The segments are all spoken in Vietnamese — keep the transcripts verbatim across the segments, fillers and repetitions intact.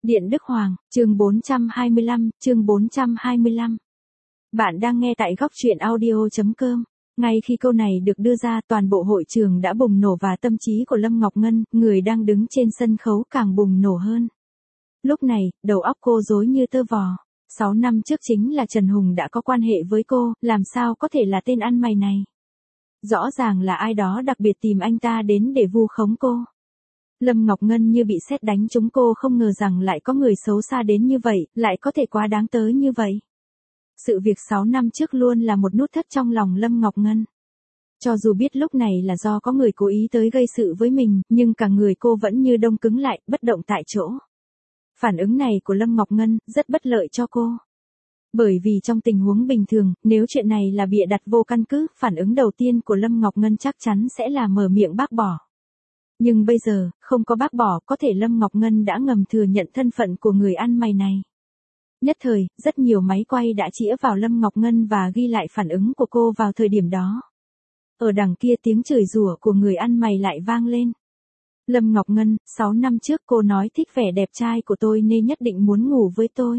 Điện Đức Hoàng, chương bốn trăm hai mươi lăm, chương bốn trăm hai mươi lăm. Bạn đang nghe tại góc truyện audio chấm com. Ngay khi câu này được đưa ra, toàn bộ hội trường đã bùng nổ và tâm trí của Lâm Ngọc Ngân, người đang đứng trên sân khấu càng bùng nổ hơn. Lúc này, đầu óc cô rối như tơ vò. Sáu năm trước chính là Trần Hùng đã có quan hệ với cô, làm sao có thể là tên ăn mày này? Rõ ràng là ai đó đặc biệt tìm anh ta đến để vu khống cô. Lâm Ngọc Ngân như bị sét đánh trúng, cô không ngờ rằng lại có người xấu xa đến như vậy, lại có thể quá đáng tới như vậy. Sự việc sáu năm trước luôn là một nút thắt trong lòng Lâm Ngọc Ngân. Cho dù biết lúc này là do có người cố ý tới gây sự với mình, nhưng cả người cô vẫn như đông cứng lại, bất động tại chỗ. Phản ứng này của Lâm Ngọc Ngân rất bất lợi cho cô. Bởi vì trong tình huống bình thường, nếu chuyện này là bịa đặt vô căn cứ, phản ứng đầu tiên của Lâm Ngọc Ngân chắc chắn sẽ là mở miệng bác bỏ. Nhưng bây giờ, không có bác bỏ, có thể Lâm Ngọc Ngân đã ngầm thừa nhận thân phận của người ăn mày này. Nhất thời, rất nhiều máy quay đã chĩa vào Lâm Ngọc Ngân và ghi lại phản ứng của cô vào thời điểm đó. Ở đằng kia tiếng chửi rủa của người ăn mày lại vang lên. Lâm Ngọc Ngân, sáu năm trước cô nói thích vẻ đẹp trai của tôi nên nhất định muốn ngủ với tôi.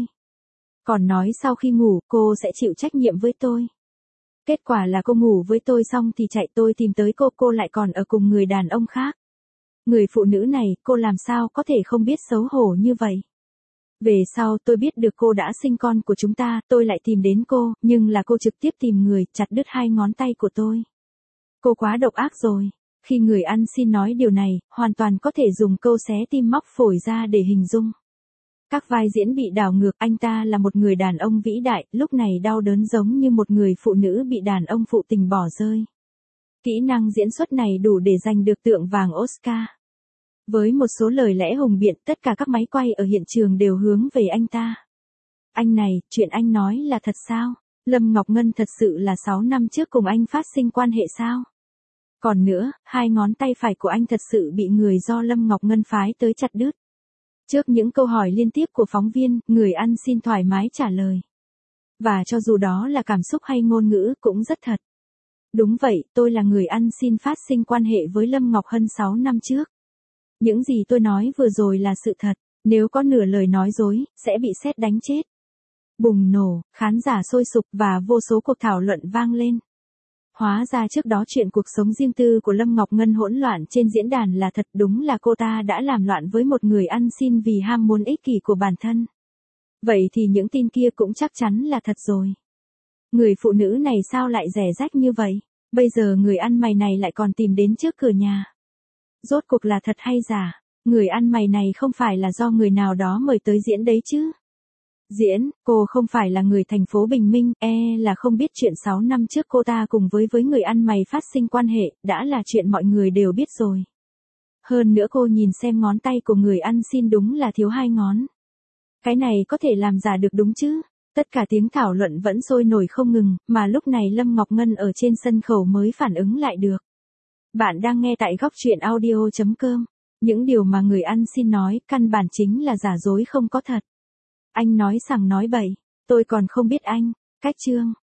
Còn nói sau khi ngủ cô sẽ chịu trách nhiệm với tôi. Kết quả là cô ngủ với tôi xong thì chạy, tôi tìm tới cô, cô lại còn ở cùng người đàn ông khác. Người phụ nữ này, cô làm sao có thể không biết xấu hổ như vậy? Về sau tôi biết được cô đã sinh con của chúng ta, tôi lại tìm đến cô, nhưng là cô trực tiếp tìm người, chặt đứt hai ngón tay của tôi. Cô quá độc ác rồi. Khi người ăn xin nói điều này, hoàn toàn có thể dùng câu xé tim móc phổi ra để hình dung. Các vai diễn bị đảo ngược, anh ta là một người đàn ông vĩ đại, lúc này đau đớn giống như một người phụ nữ bị đàn ông phụ tình bỏ rơi. Kỹ năng diễn xuất này đủ để giành được tượng vàng Oscar. Với một số lời lẽ hùng biện, tất cả các máy quay ở hiện trường đều hướng về anh ta. Anh này, chuyện anh nói là thật sao? Lâm Ngọc Ngân thật sự là sáu năm trước cùng anh phát sinh quan hệ sao? Còn nữa, hai ngón tay phải của anh thật sự bị người do Lâm Ngọc Ngân phái tới chặt đứt. Trước những câu hỏi liên tiếp của phóng viên, người ăn xin thoải mái trả lời. Và cho dù đó là cảm xúc hay ngôn ngữ cũng rất thật. Đúng vậy, tôi là người ăn xin phát sinh quan hệ với Lâm Ngọc Hân sáu năm trước. Những gì tôi nói vừa rồi là sự thật, nếu có nửa lời nói dối, sẽ bị sét đánh chết. Bùng nổ, khán giả sôi sục và vô số cuộc thảo luận vang lên. Hóa ra trước đó chuyện cuộc sống riêng tư của Lâm Ngọc Ngân hỗn loạn trên diễn đàn là thật, đúng là cô ta đã làm loạn với một người ăn xin vì ham muốn ích kỷ của bản thân. Vậy thì những tin kia cũng chắc chắn là thật rồi. Người phụ nữ này sao lại rẻ rách như vậy? Bây giờ người ăn mày này lại còn tìm đến trước cửa nhà. Rốt cuộc là thật hay giả? Người ăn mày này không phải là do người nào đó mời tới diễn đấy chứ? Diễn, cô không phải là người thành phố Bình Minh, e là không biết chuyện sáu năm trước cô ta cùng với với người ăn mày phát sinh quan hệ, đã là chuyện mọi người đều biết rồi. Hơn nữa cô nhìn xem ngón tay của người ăn xin đúng là thiếu hai ngón. Cái này có thể làm giả được đúng chứ? Tất cả tiếng thảo luận vẫn sôi nổi không ngừng, mà lúc này Lâm Ngọc Ngân ở trên sân khấu mới phản ứng lại được. Bạn đang nghe tại góc truyện audio chấm com. Những điều mà người ăn xin nói, căn bản chính là giả dối không có thật. Anh nói sằng nói bậy, tôi còn không biết anh. Cách chương.